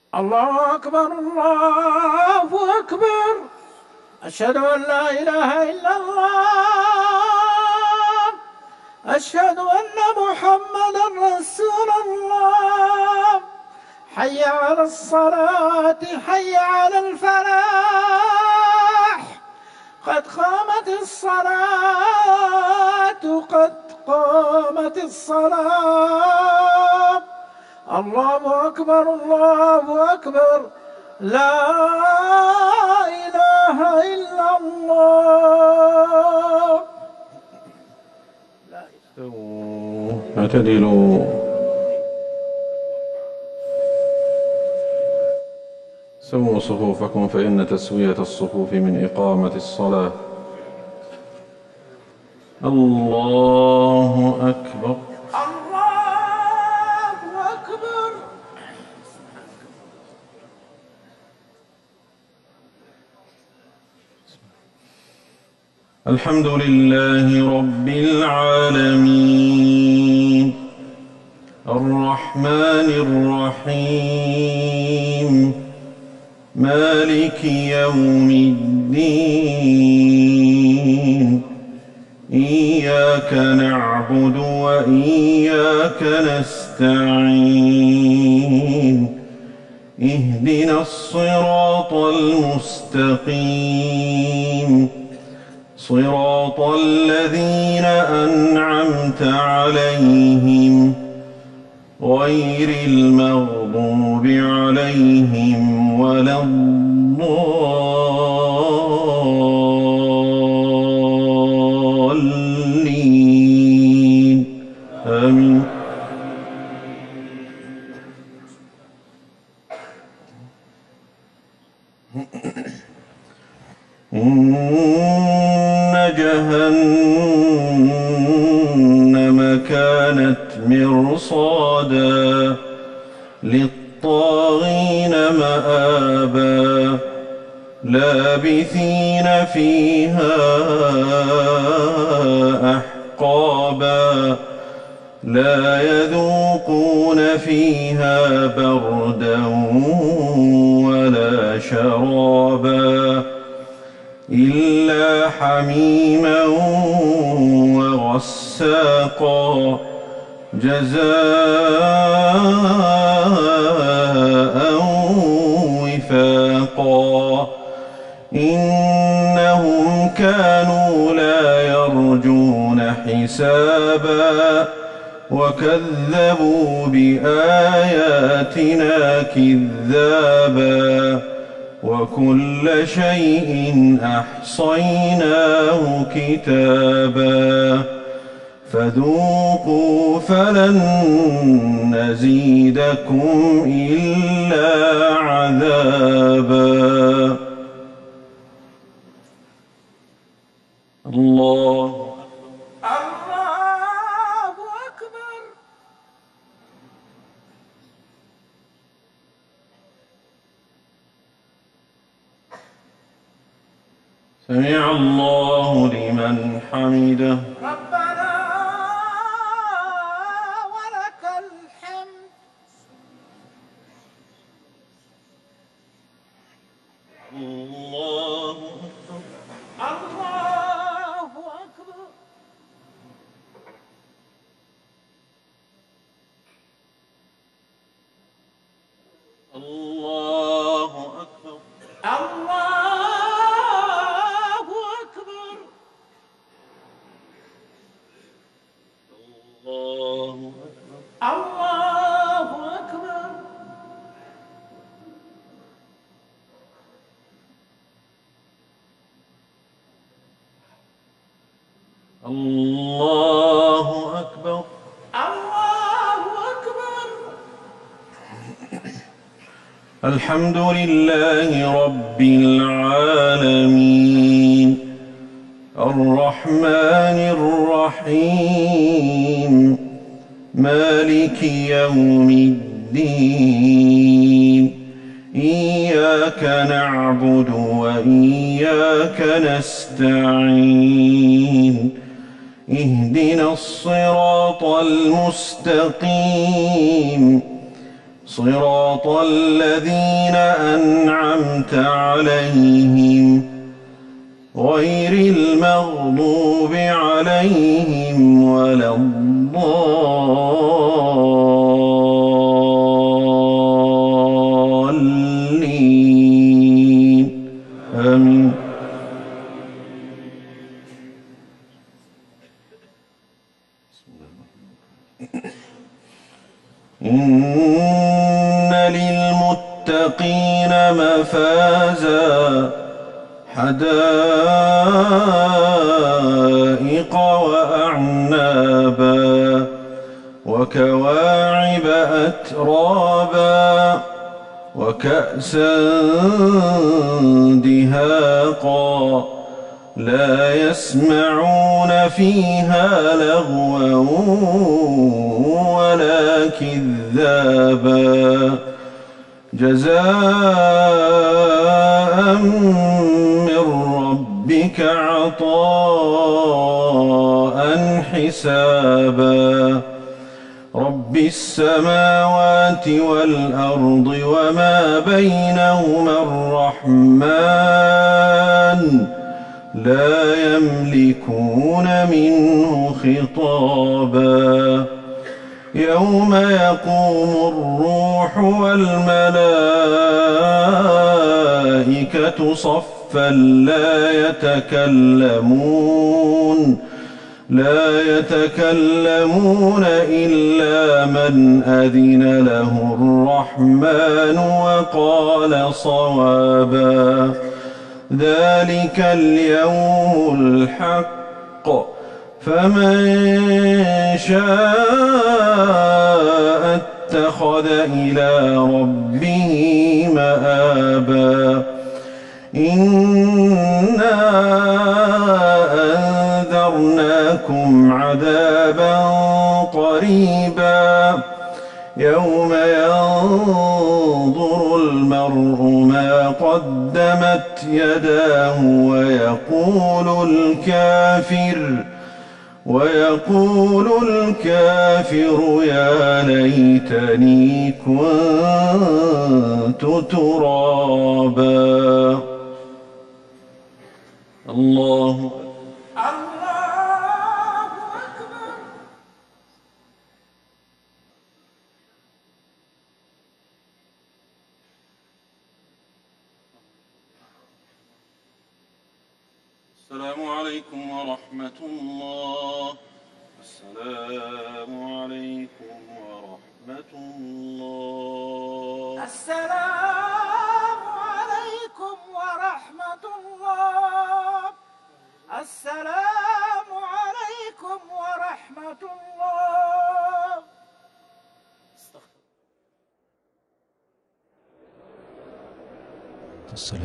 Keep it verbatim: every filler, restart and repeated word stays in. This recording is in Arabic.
الله أكبر الله أكبر. أشهد أن لا إله إلا الله. أشهد أن محمدا رسول الله. حي على الصلاة حي على الفلاح. قد قامت الصلاة قد قامت الصلاة. الله أكبر الله أكبر. لا إله إلا الله. استووا اعتدلوا. سووا صفوفكم فإن تسوية الصفوف من إقامة الصلاة. الله أكبر. الله أكبر. الحمد لله رب العالمين الرحمن الرحيم مالك يوم الدين. إياك نعبد وإياك نستعين. اهدنا الصراط المستقيم صراط الذين أنعمت عليهم غير المغضوب عليهم ولا الضالين. آمين. إن جهنم كانت مرصادا للطاغين مآبا لابثين فيها أحقابا لا يذوقون فيها بردا ولا شرابا إلا حميما وغساقا جزاء وفاقا. إنهم كانوا لا يرجون حسابا وكذبوا بآياتنا كذابا وكل شيء أحصيناه كتابا فذوقوا فلن نزيدكم إلا عذابا. الله الله أكبر. سمع الله لمن حمده. ربنا ولك الحمد. الله الله أكبر. الله أكبر. الله أكبر. الله أكبر. الله أكبر. الله أكبر. الحمد لله رب العالمين الرحمن الرحيم مالك يوم الدين. إياك نعبد وإياك نستعين. اهدنا الصراط المستقيم صراط الذين أنعمت عليهم غير المغضوب عليهم ولا الضالين آمين. إن للمتقين مفازا حدائق وأعنابا وكواعب أترابا وكأسا دهاقا لا يسمعون فيها لغوا ولا كذابا جزاء من ربك عطاء حسابا رب السماوات والأرض وما بينهما الرحمن لا يملكون منه خطابا يوم يقوم الروح والملائكة صفا لا يتكلمون لا يتكلمون إلا من أذن له الرحمن وقال صوابا ذلك اليوم الحق فمن شاء اتخذ إلى ربه مآبا إنا أنذرناكم عذابا قريبا يوم ينظر المرء ما قدمت يداه ويقول الكافر ويقول الكافر يا ليتني كنت ترابا. الله الله أكبر. السلام عليكم ورحمة الله. السلام عليكم ورحمة الله. السلام عليكم ورحمة الله. السلام عليكم ورحمة الله. استغفر